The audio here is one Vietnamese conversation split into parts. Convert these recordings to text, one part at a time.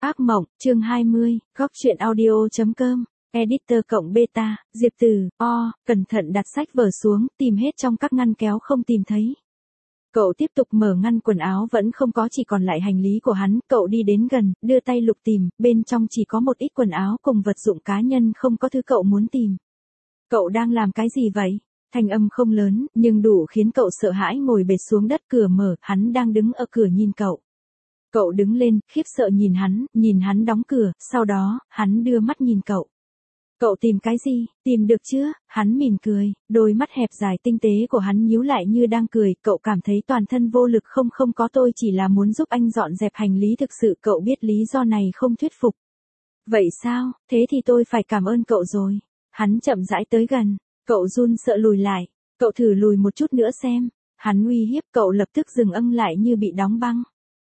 Ác mộng, chương 20, góc truyện audio.com, editor cộng beta, Diệp Từ, cẩn thận đặt sách vở xuống, tìm hết trong các ngăn kéo không tìm thấy. Cậu tiếp tục mở ngăn quần áo vẫn không có, chỉ còn lại hành lý của hắn, cậu đi đến gần, đưa tay lục tìm, bên trong chỉ có một ít quần áo cùng vật dụng cá nhân, không có thứ cậu muốn tìm. Cậu đang làm cái gì vậy? Thanh âm không lớn, nhưng đủ khiến cậu sợ hãi, ngồi bệt xuống đất, cửa mở, hắn đang đứng ở cửa nhìn cậu. Cậu đứng lên, khiếp sợ nhìn hắn đóng cửa, sau đó, hắn đưa mắt nhìn cậu. Cậu tìm cái gì, tìm được chưa? Hắn mỉm cười, đôi mắt hẹp dài tinh tế của hắn nhíu lại như đang cười, cậu cảm thấy toàn thân vô lực. Không có, tôi chỉ là muốn giúp anh dọn dẹp hành lý, thực sự cậu biết lý do này không thuyết phục. Vậy sao, thế thì tôi phải cảm ơn cậu rồi. Hắn chậm rãi tới gần, cậu run sợ lùi lại, cậu thử lùi một chút nữa xem. Hắn uy hiếp, cậu lập tức dừng lại như bị đóng băng.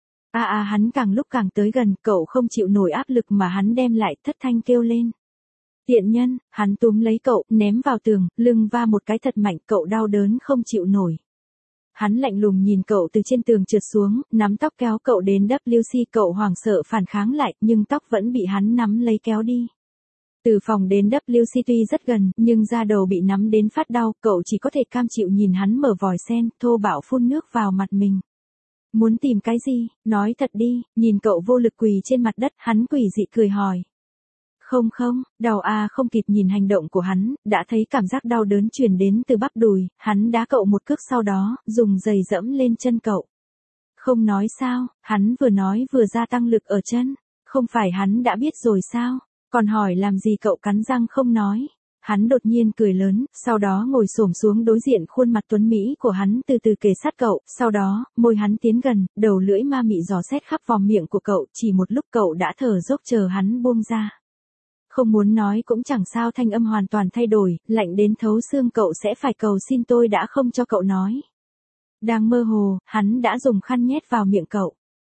Hắn càng lúc càng tới gần, cậu không chịu nổi áp lực mà hắn đem lại, thất thanh kêu lên. Tiện nhân, hắn túm lấy cậu, ném vào tường, lưng va một cái thật mạnh, cậu đau đớn không chịu nổi. Hắn lạnh lùng nhìn cậu từ trên tường trượt xuống, nắm tóc kéo cậu đến WC, cậu hoảng sợ phản kháng lại, nhưng tóc vẫn bị hắn nắm lấy kéo đi. Từ phòng đến WC tuy rất gần, nhưng da đầu bị nắm đến phát đau, cậu chỉ có thể cam chịu nhìn hắn mở vòi sen, thô bạo phun nước vào mặt mình. Muốn tìm cái gì, nói thật đi. Nhìn cậu vô lực quỳ trên mặt đất, hắn quỷ dị cười hỏi. Không, đau không kịp nhìn hành động của hắn, đã thấy cảm giác đau đớn truyền đến từ bắp đùi, hắn đá cậu một cước, sau đó, dùng giày dẫm lên chân cậu. Không nói sao, hắn vừa nói vừa gia tăng lực ở chân, không phải hắn đã biết rồi sao, còn hỏi làm gì? Cậu cắn răng không nói. Hắn đột nhiên cười lớn, sau đó ngồi xổm xuống đối diện khuôn mặt tuấn mỹ của hắn, từ từ kề sát cậu, sau đó, môi hắn tiến gần, đầu lưỡi ma mị dò xét khắp vòng miệng của cậu, chỉ một lúc cậu đã thở dốc chờ hắn buông ra. Không muốn nói cũng chẳng sao, thanh âm hoàn toàn thay đổi, lạnh đến thấu xương, cậu sẽ phải cầu xin tôi đã không cho cậu nói. Đang mơ hồ, hắn đã dùng khăn nhét vào miệng cậu.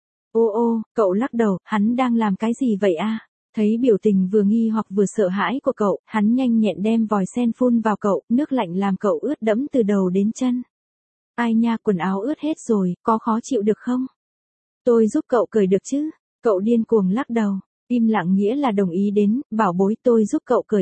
Cậu lắc đầu, hắn đang làm cái gì vậy Thấy biểu tình vừa nghi hoặc vừa sợ hãi của cậu, hắn nhanh nhẹn đem vòi sen phun vào cậu, nước lạnh làm cậu ướt đẫm từ đầu đến chân. Ai nha, quần áo ướt hết rồi, có khó chịu được không? Tôi giúp cậu cởi được chứ? Cậu điên cuồng lắc đầu, im lặng nghĩa là đồng ý đến, bảo bối, tôi giúp cậu cởi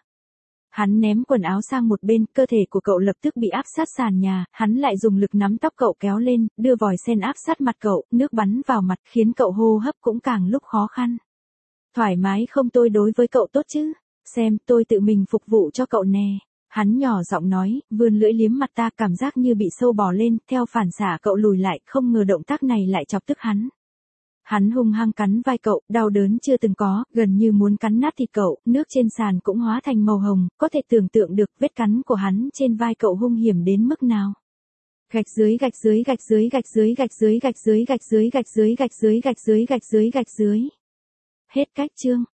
Hắn ném quần áo sang một bên, cơ thể của cậu lập tức bị áp sát sàn nhà, hắn lại dùng lực nắm tóc cậu kéo lên, đưa vòi sen áp sát mặt cậu, nước bắn vào mặt khiến cậu hô hấp cũng càng lúc khó khăn. Thoải mái không? Tôi đối với cậu tốt chứ? Xem, tôi tự mình phục vụ cho cậu nè. Hắn nhỏ giọng nói, vươn lưỡi liếm mặt ta, cảm giác như bị sâu bò lên, theo phản xạ cậu lùi lại, không ngờ động tác này lại chọc tức hắn. Hắn hung hăng cắn vai cậu, đau đớn chưa từng có, gần như muốn cắn nát thịt cậu, nước trên sàn cũng hóa thành màu hồng, có thể tưởng tượng được vết cắn của hắn trên vai cậu hung hiểm đến mức nào. Gạch dưới. Hết cách chương.